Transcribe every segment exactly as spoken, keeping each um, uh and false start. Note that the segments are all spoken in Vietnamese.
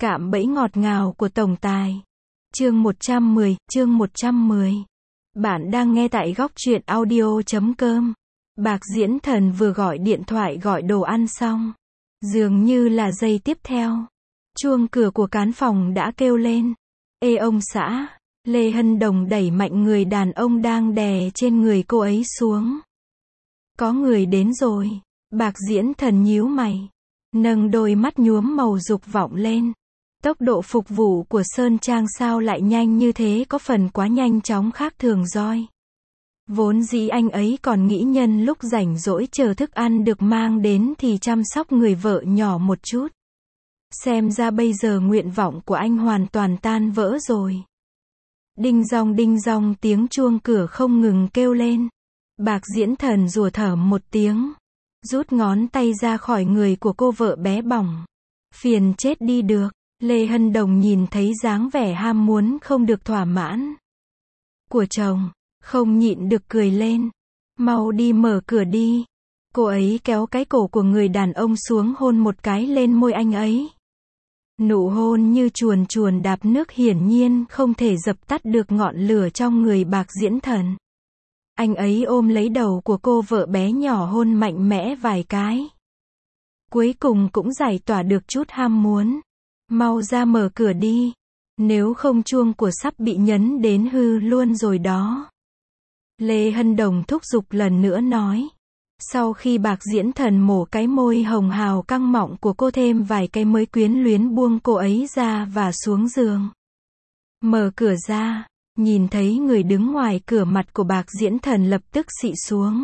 Cạm bẫy ngọt ngào của tổng tài. Chương một trăm mười, chương một trăm mười. Bạn đang nghe tại góc truyện audio chấm com. Bạc Diễn Thần vừa gọi điện thoại gọi đồ ăn xong. Dường như là giây tiếp theo, chuông cửa của cán phòng đã kêu lên. Ê ông xã, Lê Hân Đồng đẩy mạnh người đàn ông đang đè trên người cô ấy xuống. Có người đến rồi. Bạc Diễn Thần nhíu mày, nâng đôi mắt nhuốm màu dục vọng lên. Tốc độ phục vụ của Sơn Trang sao lại nhanh như thế, có phần quá nhanh chóng khác thường rồi. Vốn dĩ anh ấy còn nghĩ nhân lúc rảnh rỗi chờ thức ăn được mang đến thì chăm sóc người vợ nhỏ một chút. Xem ra bây giờ nguyện vọng của anh hoàn toàn tan vỡ rồi. Đinh dong đinh dong tiếng chuông cửa không ngừng kêu lên. Bạc Diễn Thần rủa thở một tiếng, rút ngón tay ra khỏi người của cô vợ bé bỏng. Phiền chết đi được. Lê Hân Đồng nhìn thấy dáng vẻ ham muốn không được thỏa mãn của chồng, không nhịn được cười lên. Mau đi mở cửa đi. Cô ấy kéo cái cổ của người đàn ông xuống hôn một cái lên môi anh ấy. Nụ hôn như chuồn chuồn đạp nước hiển nhiên không thể dập tắt được ngọn lửa trong người Bạc Diễn Thần. Anh ấy ôm lấy đầu của cô vợ bé nhỏ hôn mạnh mẽ vài cái. Cuối cùng cũng giải tỏa được chút ham muốn. Mau ra mở cửa đi. Nếu không chuông của sắp bị nhấn đến hư luôn rồi đó. Lê Hân Đồng thúc giục lần nữa nói. Sau khi Bạc Diễn Thần mổ cái môi hồng hào căng mọng của cô thêm vài cái mới quyến luyến buông cô ấy ra và xuống giường. Mở cửa ra, nhìn thấy người đứng ngoài cửa, mặt của Bạc Diễn Thần lập tức xị xuống.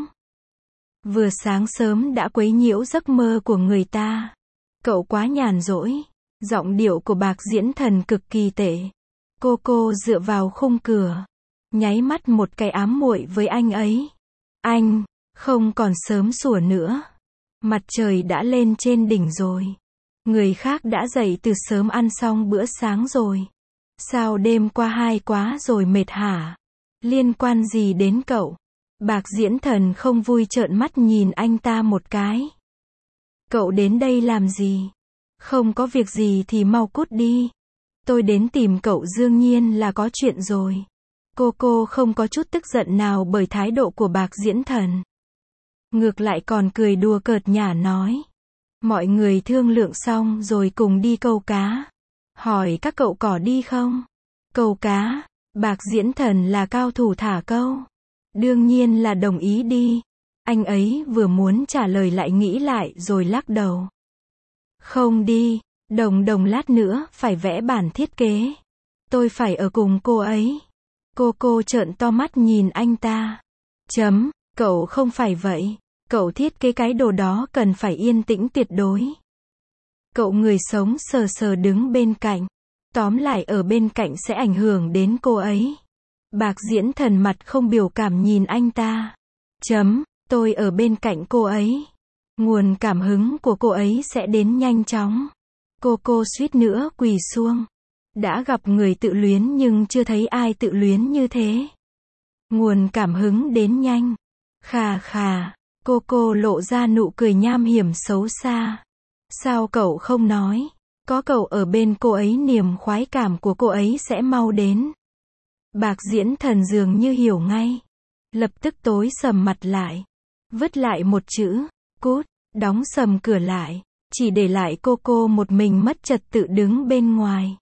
Vừa sáng sớm đã quấy nhiễu giấc mơ của người ta. Cậu quá nhàn rỗi. Giọng điệu của Bạc Diễn Thần cực kỳ tệ. Cô cô dựa vào khung cửa, nháy mắt một cái ám muội với anh ấy. Anh, không còn sớm sủa nữa. Mặt trời đã lên trên đỉnh rồi. Người khác đã dậy từ sớm ăn xong bữa sáng rồi. Sao đêm qua hay quá rồi mệt hả? Liên quan gì đến cậu? Bạc Diễn Thần không vui trợn mắt nhìn anh ta một cái. Cậu đến đây làm gì? Không có việc gì thì mau cút đi. Tôi đến tìm cậu đương nhiên là có chuyện rồi. Cô cô không có chút tức giận nào bởi thái độ của Bạc Diễn Thần. Ngược lại còn cười đùa cợt nhả nói. Mọi người thương lượng xong rồi cùng đi câu cá. Hỏi các cậu có đi không? Câu cá? Bạc Diễn Thần là cao thủ thả câu. Đương nhiên là đồng ý đi. Anh ấy vừa muốn trả lời lại nghĩ lại rồi lắc đầu. Không đi, Đồng Đồng lát nữa phải vẽ bản thiết kế. Tôi phải ở cùng cô ấy. Cô cô trợn to mắt nhìn anh ta. Chấm, cậu không phải vậy. Cậu thiết kế cái đồ đó cần phải yên tĩnh tuyệt đối. Cậu người sống sờ sờ đứng bên cạnh. Tóm lại ở bên cạnh sẽ ảnh hưởng đến cô ấy. Bạc Diễn Thần mặt không biểu cảm nhìn anh ta. Chấm, tôi ở bên cạnh cô ấy. Nguồn cảm hứng của cô ấy sẽ đến nhanh chóng. Cô cô suýt nữa quỳ xuống. Đã gặp người tự luyến nhưng chưa thấy ai tự luyến như thế. Nguồn cảm hứng đến nhanh. Khà khà, cô cô lộ ra nụ cười nham hiểm xấu xa. Sao cậu không nói? Có cậu ở bên cô ấy niềm khoái cảm của cô ấy sẽ mau đến. Bạc Diễn Thần dường như hiểu ngay. Lập tức tối sầm mặt lại. Vứt lại một chữ, cút, đóng sầm cửa lại. Chỉ để lại cô cô một mình mất trật tự đứng bên ngoài.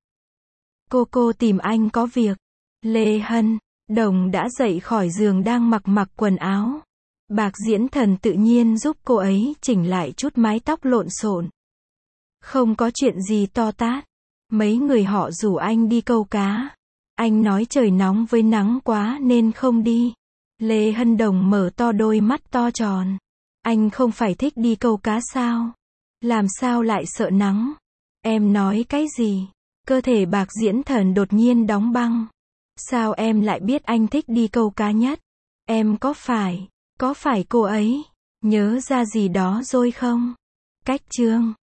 Cô cô tìm anh có việc. Lê Hân Đồng đã dậy khỏi giường đang mặc mặc quần áo. Bạc Diễn Thần tự nhiên giúp cô ấy chỉnh lại chút mái tóc lộn xộn. Không có chuyện gì to tát. Mấy người họ rủ anh đi câu cá. Anh nói trời nóng với nắng quá nên không đi. Lê Hân Đồng mở to đôi mắt to tròn. Anh không phải thích đi câu cá sao? Làm sao lại sợ nắng? Em nói cái gì? Cơ thể Bạc Diễn Thần đột nhiên đóng băng. Sao em lại biết anh thích đi câu cá nhất? Em có phải, có phải cô ấy nhớ ra gì đó rồi không? Cách chương